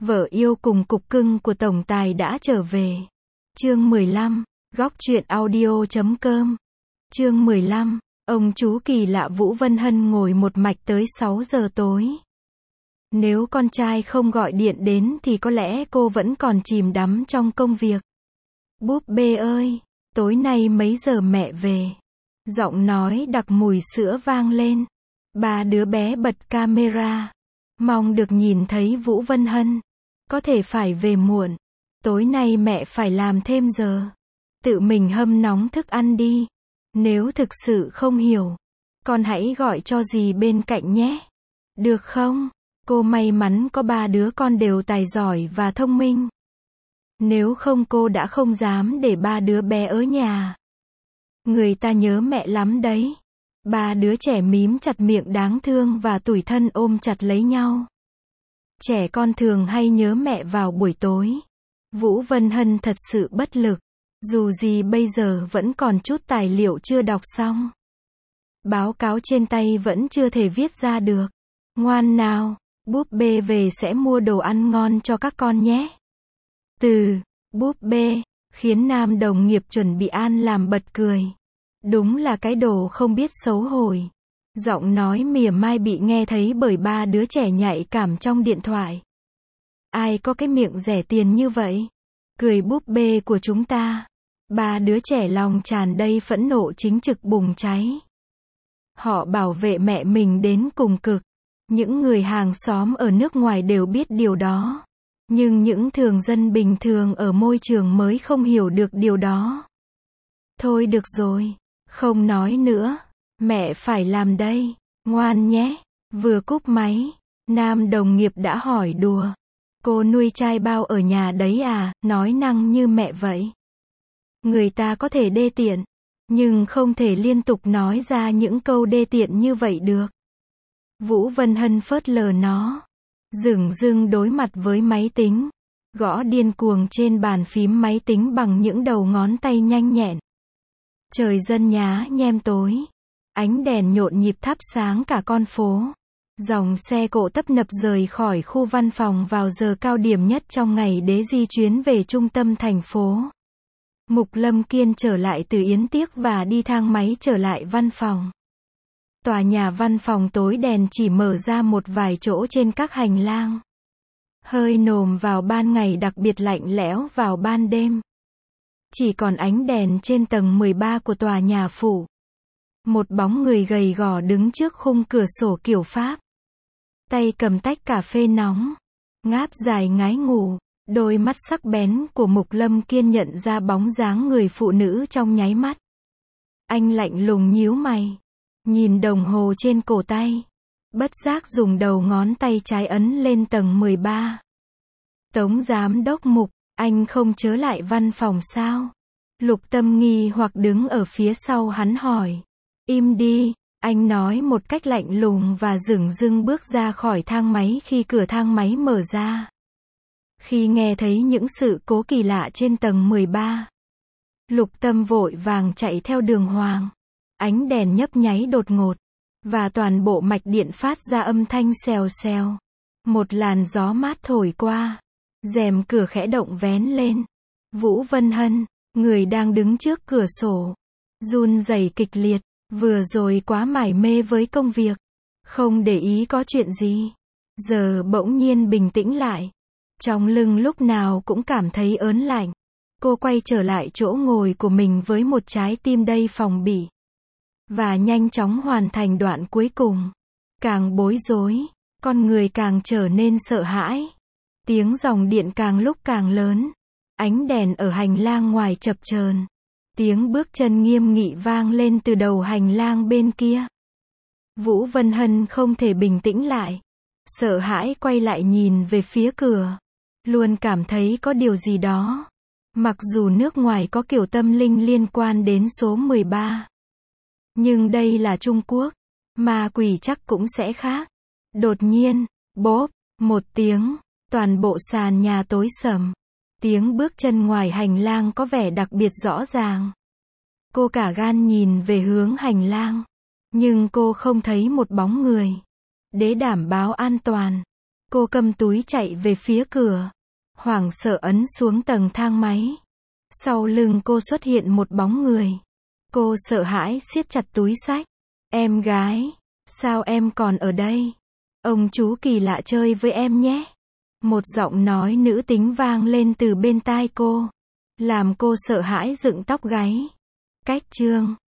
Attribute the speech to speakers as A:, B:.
A: Vợ yêu cùng cục cưng của tổng tài đã trở về. Chương 15, góc truyện audio.com. Chương 15, ông chú kỳ lạ Vũ Vân Hân ngồi một mạch tới 6 giờ tối. Nếu con trai không gọi điện đến thì có lẽ cô vẫn còn chìm đắm trong công việc. Búp bê ơi, tối nay mấy giờ mẹ về? Giọng nói đặc mùi sữa vang lên. Ba đứa bé bật camera. Mong được nhìn thấy Vũ Vân Hân. Có thể phải về muộn. Tối nay mẹ phải làm thêm giờ. Tự mình hâm nóng thức ăn đi. Nếu thực sự không hiểu, con hãy gọi cho dì bên cạnh nhé. Được không? Cô may mắn có ba đứa con đều tài giỏi và thông minh. Nếu không cô đã không dám để ba đứa bé ở nhà. Người ta nhớ mẹ lắm đấy. Ba đứa trẻ mím chặt miệng đáng thương và tủi thân ôm chặt lấy nhau. Trẻ con thường hay nhớ mẹ vào buổi tối. Vũ Vân Hân thật sự bất lực. Dù gì bây giờ vẫn còn chút tài liệu chưa đọc xong. Báo cáo trên tay vẫn chưa thể viết ra được. Ngoan nào, búp bê về sẽ mua đồ ăn ngon cho các con nhé. Búp bê, khiến nam đồng nghiệp chuẩn bị an làm bật cười. Đúng là cái đồ không biết xấu hổ. Giọng nói mỉa mai bị nghe thấy bởi ba đứa trẻ nhạy cảm trong điện thoại. Ai có cái miệng rẻ tiền như vậy? Cười búp bê của chúng ta. Ba đứa trẻ lòng tràn đầy phẫn nộ chính trực bùng cháy. Họ bảo vệ mẹ mình đến cùng cực. Những người hàng xóm ở nước ngoài đều biết điều đó. Nhưng những thường dân bình thường ở môi trường mới không hiểu được điều đó. Thôi được rồi, không nói nữa. Mẹ phải làm đây. Ngoan nhé. Vừa cúp máy, nam đồng nghiệp đã hỏi đùa. Cô nuôi trai bao ở nhà đấy à, nói năng như mẹ vậy. Người ta có thể đê tiện, nhưng không thể liên tục nói ra những câu đê tiện như vậy được. Vũ Vân Hân phớt lờ nó. Dửng dưng đối mặt với máy tính. Gõ điên cuồng trên bàn phím máy tính bằng những đầu ngón tay nhanh nhẹn. Trời dần nhá nhem tối. Ánh đèn nhộn nhịp thắp sáng cả con phố. Dòng xe cộ tấp nập rời khỏi khu văn phòng vào giờ cao điểm nhất trong ngày để di chuyến về trung tâm thành phố. Mục Lâm Kiên trở lại từ Yến Tiếc và đi thang máy trở lại văn phòng. Tòa nhà văn phòng tối đèn chỉ mở ra một vài chỗ trên các hành lang. Hơi nồm vào ban ngày, đặc biệt lạnh lẽo vào ban đêm. Chỉ còn ánh đèn trên tầng 13 của tòa nhà phủ. Một bóng người gầy gò đứng trước khung cửa sổ kiểu Pháp. Tay cầm tách cà phê nóng. Ngáp dài ngái ngủ. Đôi mắt sắc bén của Mục Lâm Kiên nhận ra bóng dáng người phụ nữ trong nháy mắt. Anh lạnh lùng nhíu mày. Nhìn đồng hồ trên cổ tay. Bất giác dùng đầu ngón tay trái ấn lên tầng 13. Tống giám đốc Mục, anh không chớ lại văn phòng sao? Lục Tâm nghi hoặc đứng ở phía sau hắn hỏi. Im đi, anh nói một cách lạnh lùng và dửng dưng bước ra khỏi thang máy khi cửa thang máy mở ra. Khi nghe thấy những sự cố kỳ lạ trên tầng 13, Lục Tâm vội vàng chạy theo đường hoàng. Ánh đèn nhấp nháy đột ngột, và toàn bộ mạch điện phát ra âm thanh xèo xèo. Một làn gió mát thổi qua, rèm cửa khẽ động vén lên. Vũ Vân Hân, người đang đứng trước cửa sổ, run rẩy kịch liệt, vừa rồi quá mải mê với công việc, không để ý có chuyện gì. Giờ bỗng nhiên bình tĩnh lại. Trong lưng lúc nào cũng cảm thấy ớn lạnh. Cô quay trở lại chỗ ngồi của mình với một trái tim đầy phòng bị. Và nhanh chóng hoàn thành đoạn cuối cùng. Càng bối rối, con người càng trở nên sợ hãi. Tiếng dòng điện càng lúc càng lớn. Ánh đèn ở hành lang ngoài chập chờn. Tiếng bước chân nghiêm nghị vang lên từ đầu hành lang bên kia. Vũ Vân Hân không thể bình tĩnh lại. Sợ hãi quay lại nhìn về phía cửa. Luôn cảm thấy có điều gì đó. Mặc dù nước ngoài có kiểu tâm linh liên quan đến số 13. Nhưng đây là Trung Quốc. Ma quỷ chắc cũng sẽ khác. Đột nhiên, bốp, một tiếng, toàn bộ sàn nhà tối sầm. Tiếng bước chân ngoài hành lang có vẻ đặc biệt rõ ràng. Cô cả gan nhìn về hướng hành lang. Nhưng cô không thấy một bóng người. Để đảm bảo an toàn, Cô cầm túi chạy về phía cửa. Hoảng sợ ấn xuống tầng thang máy. Sau lưng cô xuất hiện một bóng người. Cô sợ hãi siết chặt túi xách. Em gái, sao em còn ở đây? Ông chú kỳ lạ chơi với em nhé. Một giọng nói nữ tính vang lên từ bên tai cô. Làm cô sợ hãi dựng tóc gáy. Cách chương